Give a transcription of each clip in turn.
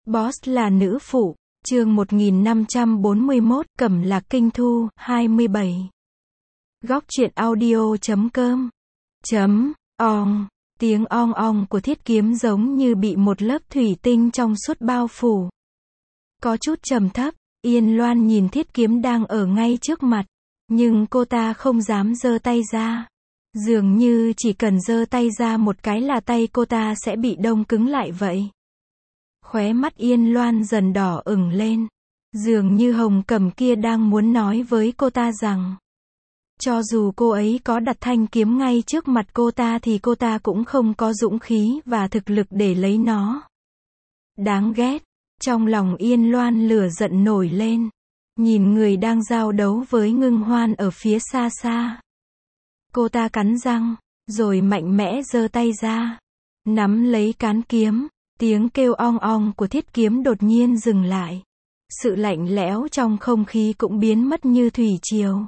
Boss là nữ phụ, chương 1541, Cẩm Lạc Kinh Thu, 27. Góc truyện audio.com. Ong. Tiếng ong ong của thiết kiếm giống như bị một lớp thủy tinh trong suốt bao phủ. Có chút trầm thấp, Yên Loan nhìn thiết kiếm đang ở ngay trước mặt, nhưng cô ta không dám giơ tay ra. Dường như chỉ cần giơ tay ra một cái là tay cô ta sẽ bị đông cứng lại vậy. Khóe mắt Yên Loan dần đỏ ửng lên. Dường như Hồng Cẩm kia đang muốn nói với cô ta rằng, cho dù cô ấy có đặt thanh kiếm ngay trước mặt cô ta thì cô ta cũng không có dũng khí và thực lực để lấy nó. Đáng ghét. Trong lòng Yên Loan lửa giận nổi lên. Nhìn người đang giao đấu với Ngưng Hoan ở phía xa xa. Cô ta cắn răng, rồi mạnh mẽ giơ tay ra, nắm lấy cán kiếm. Tiếng kêu ong ong của thiết kiếm đột nhiên dừng lại. Sự lạnh lẽo trong không khí cũng biến mất như thủy triều.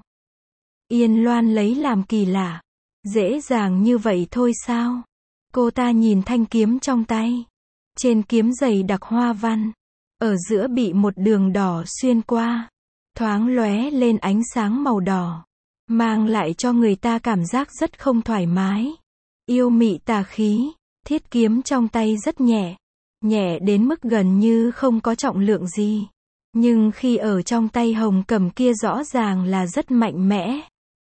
Yên Loan lấy làm kỳ lạ. Dễ dàng như vậy thôi sao? Cô ta nhìn thanh kiếm trong tay. Trên kiếm dày đặc hoa văn. Ở giữa bị một đường đỏ xuyên qua. Thoáng lóe lên ánh sáng màu đỏ. Mang lại cho người ta cảm giác rất không thoải mái. Yêu mị tà khí. Thiết kiếm trong tay rất nhẹ. Nhẹ đến mức gần như không có trọng lượng gì. Nhưng khi ở trong tay Hồng Cẩm kia rõ ràng là rất mạnh mẽ.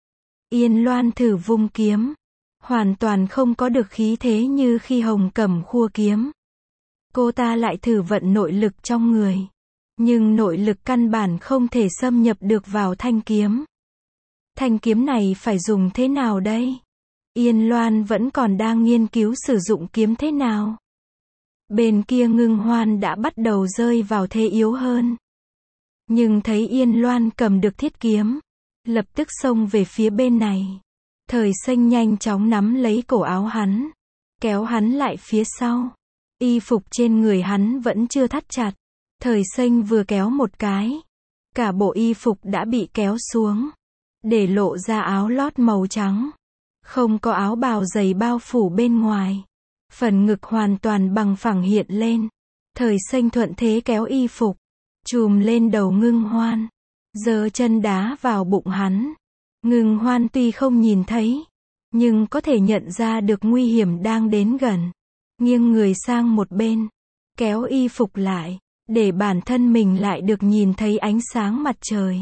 Yên Loan thử vung kiếm. Hoàn toàn không có được khí thế như khi Hồng Cẩm khua kiếm. Cô ta lại thử vận nội lực trong người. Nhưng nội lực căn bản không thể xâm nhập được vào thanh kiếm. Thanh kiếm này phải dùng thế nào đây? Yên Loan vẫn còn đang nghiên cứu sử dụng kiếm thế nào. Bên kia Ngưng Hoan đã bắt đầu rơi vào thế yếu hơn. Nhưng thấy Yên Loan cầm được thiết kiếm, lập tức xông về phía bên này. Thời Xanh nhanh chóng nắm lấy cổ áo hắn, kéo hắn lại phía sau. Y phục trên người hắn vẫn chưa thắt chặt. Thời Xanh vừa kéo một cái, cả bộ y phục đã bị kéo xuống, để lộ ra áo lót màu trắng. Không có áo bào dày bao phủ bên ngoài. Phần ngực hoàn toàn bằng phẳng hiện lên. Thời Xanh thuận thế kéo y phục, chùm lên đầu Ngưng Hoan, giơ chân đá vào bụng hắn. Ngưng Hoan tuy không nhìn thấy, nhưng có thể nhận ra được nguy hiểm đang đến gần. Nghiêng người sang một bên, kéo y phục lại, để bản thân mình lại được nhìn thấy ánh sáng mặt trời.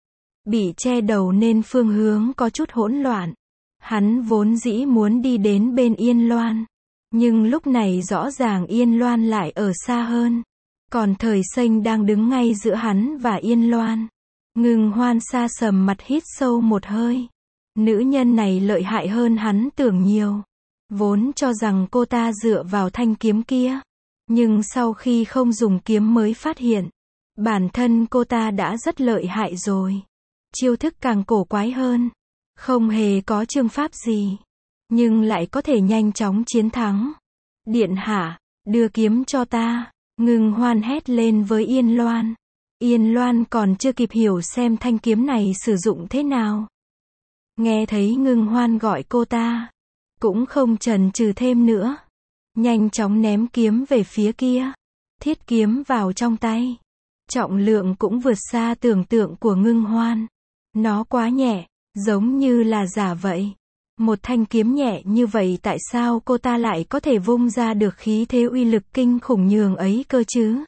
Bị che đầu nên phương hướng có chút hỗn loạn. Hắn vốn dĩ muốn đi đến bên Yên Loan. Nhưng lúc này rõ ràng Yên Loan lại ở xa hơn. Còn Thời Xanh đang đứng ngay giữa hắn và Yên Loan. Ngưng Hoan xa sầm mặt hít sâu một hơi. Nữ nhân này lợi hại hơn hắn tưởng nhiều. Vốn cho rằng cô ta dựa vào thanh kiếm kia. Nhưng sau khi không dùng kiếm mới phát hiện. Bản thân cô ta đã rất lợi hại rồi. Chiêu thức càng cổ quái hơn. Không hề có chương pháp gì. Nhưng lại có thể nhanh chóng chiến thắng. Điện hạ, đưa kiếm cho ta. Ngưng Hoan hét lên với Yên Loan. Yên Loan còn chưa kịp hiểu xem thanh kiếm này sử dụng thế nào. Nghe thấy Ngưng Hoan gọi cô ta. Cũng không chần chừ thêm nữa. Nhanh chóng ném kiếm về phía kia. Thiết kiếm vào trong tay. Trọng lượng cũng vượt xa tưởng tượng của Ngưng Hoan. Nó quá nhẹ, giống như là giả vậy. Một thanh kiếm nhẹ như vậy tại sao cô ta lại có thể vung ra được khí thế uy lực kinh khủng nhường ấy cơ chứ?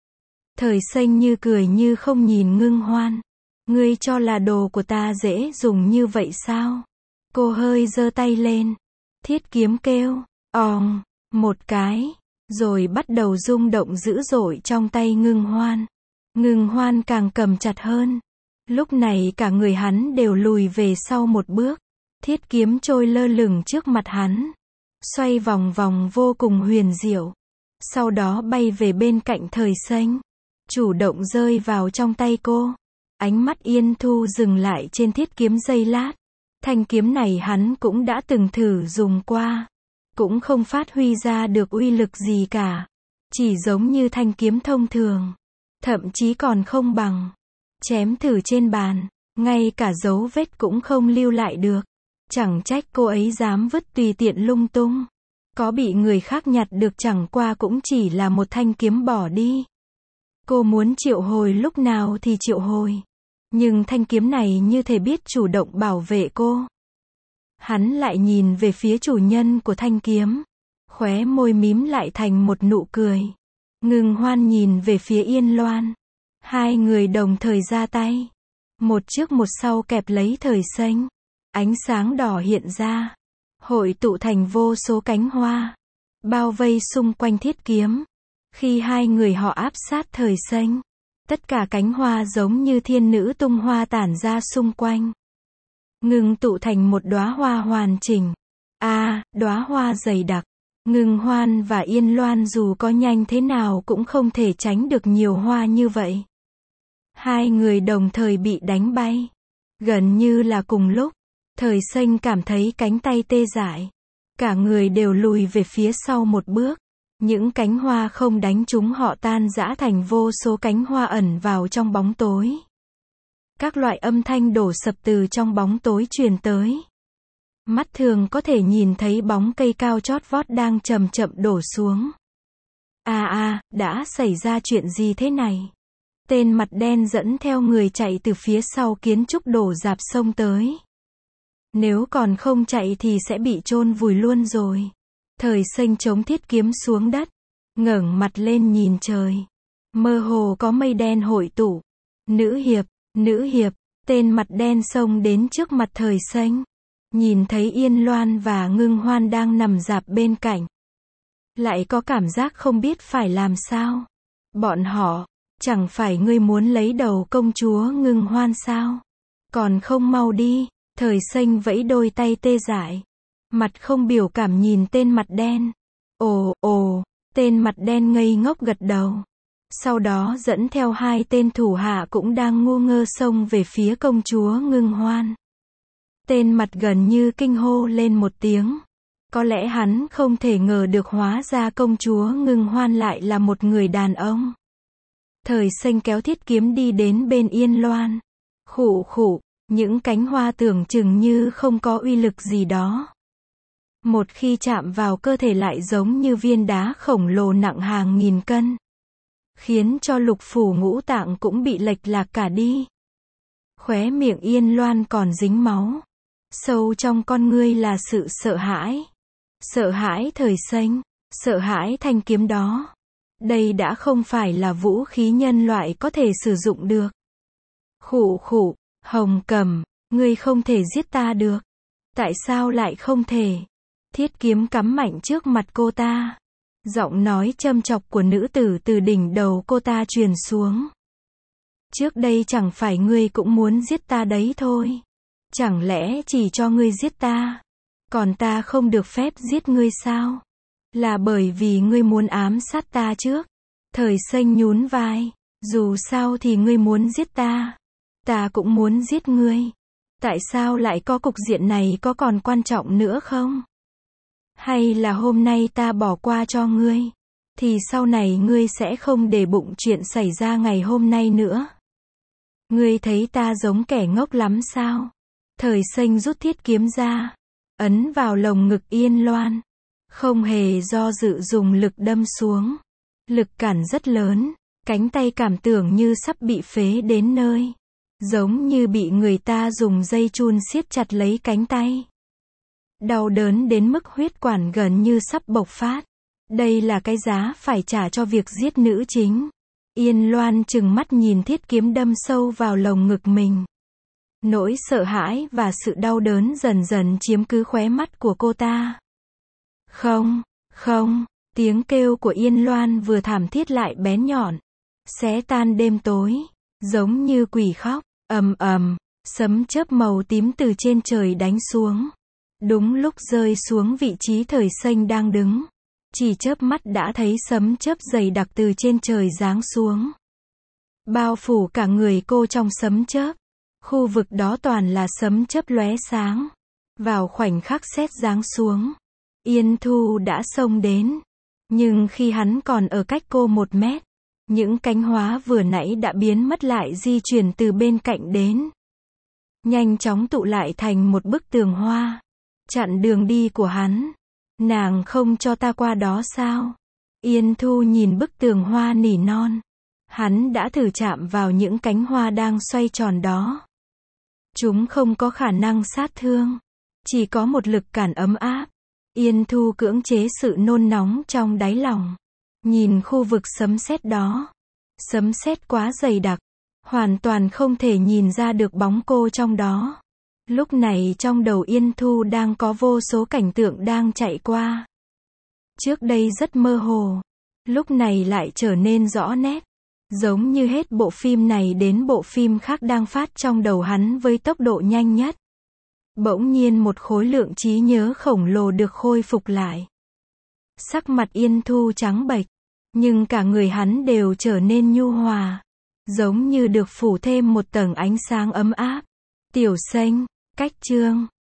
Thời Xanh như cười như không nhìn Ngưng Hoan. Ngươi cho là đồ của ta dễ dùng như vậy sao? Cô hơi giơ tay lên. Thiết kiếm kêu, ong, một cái, rồi bắt đầu rung động dữ dội trong tay Ngưng Hoan. Ngưng Hoan càng cầm chặt hơn. Lúc này cả người hắn đều lùi về sau một bước. Thiết kiếm trôi lơ lửng trước mặt hắn. Xoay vòng vòng vô cùng huyền diệu. Sau đó bay về bên cạnh Thời Xanh. Chủ động rơi vào trong tay cô. Ánh mắt Yên Thu dừng lại trên thiết kiếm giây lát. Thanh kiếm này hắn cũng đã từng thử dùng qua. Cũng không phát huy ra được uy lực gì cả. Chỉ giống như thanh kiếm thông thường. Thậm chí còn không bằng. Chém thử trên bàn. Ngay cả dấu vết cũng không lưu lại được. Chẳng trách cô ấy dám vứt tùy tiện lung tung. Có bị người khác nhặt được chẳng qua cũng chỉ là một thanh kiếm bỏ đi. Cô muốn triệu hồi lúc nào thì triệu hồi. Nhưng thanh kiếm này như thể biết chủ động bảo vệ cô. Hắn lại nhìn về phía chủ nhân của thanh kiếm. Khóe môi mím lại thành một nụ cười. Ngưng Hoan nhìn về phía Yên Loan. Hai người đồng thời ra tay. Một trước một sau kẹp lấy Thời Xanh. Ánh sáng đỏ hiện ra. Hội tụ thành vô số cánh hoa. Bao vây xung quanh thiết kiếm. Khi hai người họ áp sát Thời Xanh. Tất cả cánh hoa giống như thiên nữ tung hoa tản ra xung quanh. Ngưng tụ thành một đóa hoa hoàn chỉnh. Đóa hoa dày đặc. Ngưng Hoan và Yên Loan dù có nhanh thế nào cũng không thể tránh được nhiều hoa như vậy. Hai người đồng thời bị đánh bay. Gần như là cùng lúc, Thời Xanh cảm thấy cánh tay tê dại. Cả người đều lùi về phía sau một bước. Những cánh hoa không đánh trúng họ tan rã thành vô số cánh hoa ẩn vào trong bóng tối. Các loại âm thanh đổ sập từ trong bóng tối truyền tới. Mắt thường có thể nhìn thấy bóng cây cao chót vót đang chậm chậm đổ xuống. Đã xảy ra chuyện gì thế này? Tên mặt đen dẫn theo người chạy từ phía sau kiến trúc đổ rạp xông tới. Nếu còn không chạy thì sẽ bị chôn vùi luôn rồi. Thời Xanh chống thiết kiếm xuống đất. Ngẩng mặt lên nhìn trời. Mơ hồ có mây đen hội tụ. Nữ hiệp, tên mặt đen xông đến trước mặt Thời Xanh. Nhìn thấy Yên Loan và Ngưng Hoan đang nằm rạp bên cạnh. Lại có cảm giác không biết phải làm sao. Bọn họ, chẳng phải ngươi muốn lấy đầu công chúa Ngưng Hoan sao? Còn không mau đi. Thời Xanh vẫy đôi tay tê dại. Mặt không biểu cảm nhìn tên mặt đen. Tên mặt đen ngây ngốc gật đầu. Sau đó dẫn theo hai tên thủ hạ cũng đang ngu ngơ xông về phía công chúa Ngưng Hoan. Tên mặt gần như kinh hô lên một tiếng. Có lẽ hắn không thể ngờ được hóa ra công chúa Ngưng Hoan lại là một người đàn ông. Thời Xanh kéo thiết kiếm đi đến bên Yên Loan. Khụ, những cánh hoa tưởng chừng như không có uy lực gì đó. Một khi chạm vào cơ thể lại giống như viên đá khổng lồ nặng hàng nghìn cân. Khiến cho lục phủ ngũ tạng cũng bị lệch lạc cả đi. Khóe miệng Yên Loan còn dính máu. Sâu trong con ngươi là sự sợ hãi. Sợ hãi Thời Xanh. Sợ hãi thanh kiếm đó. Đây đã không phải là vũ khí nhân loại có thể sử dụng được. Khụ, Hồng Cầm, ngươi không thể giết ta được. Tại sao lại không thể? Thiết kiếm cắm mạnh trước mặt cô ta. Giọng nói châm chọc của nữ tử từ đỉnh đầu cô ta truyền xuống. Trước đây chẳng phải ngươi cũng muốn giết ta đấy thôi. Chẳng lẽ chỉ cho ngươi giết ta? Còn ta không được phép giết ngươi sao? Là bởi vì ngươi muốn ám sát ta trước. Thời Xanh nhún vai. Dù sao thì ngươi muốn giết ta. Ta cũng muốn giết ngươi. Tại sao lại có cục diện này, có còn quan trọng nữa không? Hay là hôm nay ta bỏ qua cho ngươi, thì sau này ngươi sẽ không để bụng chuyện xảy ra ngày hôm nay nữa? Ngươi thấy ta giống kẻ ngốc lắm sao? Thời Xanh rút thiết kiếm ra, ấn vào lồng ngực Yên Loan. Không hề do dự dùng lực đâm xuống. Lực cản rất lớn, cánh tay cảm tưởng như sắp bị phế đến nơi. Giống như bị người ta dùng dây chun siết chặt lấy cánh tay. Đau đớn đến mức huyết quản gần như sắp bộc phát. Đây là cái giá phải trả cho việc giết nữ chính. Yên Loan trừng mắt nhìn thiết kiếm đâm sâu vào lồng ngực mình. Nỗi sợ hãi và sự đau đớn dần dần chiếm cứ khóe mắt của cô ta. Không, tiếng kêu của Yên Loan vừa thảm thiết lại bén nhọn. Xé tan đêm tối, giống như quỷ khóc, ầm, sấm chớp màu tím từ trên trời đánh xuống. Đúng lúc rơi xuống vị trí Thời Xanh đang đứng. Chỉ chớp mắt đã thấy sấm chớp dày đặc từ trên trời giáng xuống. Bao phủ cả người cô trong sấm chớp. Khu vực đó toàn là sấm chớp lóe sáng. Vào khoảnh khắc sét giáng xuống, Yên Thu đã xông đến. Nhưng khi hắn còn ở cách cô 1 mét, những cánh hoa vừa nãy đã biến mất lại di chuyển từ bên cạnh đến. Nhanh chóng tụ lại thành một bức tường hoa. Chặn đường đi của hắn. Nàng không cho ta qua đó sao? Yên Thu nhìn bức tường hoa nỉ non. Hắn đã thử chạm vào những cánh hoa đang xoay tròn đó. Chúng không có khả năng sát thương. Chỉ có một lực cản ấm áp. Yên Thu cưỡng chế sự nôn nóng trong đáy lòng. Nhìn khu vực sấm sét đó. Sấm sét quá dày đặc. Hoàn toàn không thể nhìn ra được bóng cô trong đó. Lúc này trong đầu Yên Thu đang có vô số cảnh tượng đang chạy qua. Trước đây rất mơ hồ. Lúc này lại trở nên rõ nét. Giống như hết bộ phim này đến bộ phim khác đang phát trong đầu hắn với tốc độ nhanh nhất. Bỗng nhiên một khối lượng trí nhớ khổng lồ được khôi phục lại. Sắc mặt Yên Thu trắng bệch. Nhưng cả người hắn đều trở nên nhu hòa. Giống như được phủ thêm một tầng ánh sáng ấm áp. Tiểu Xanh, cách chương.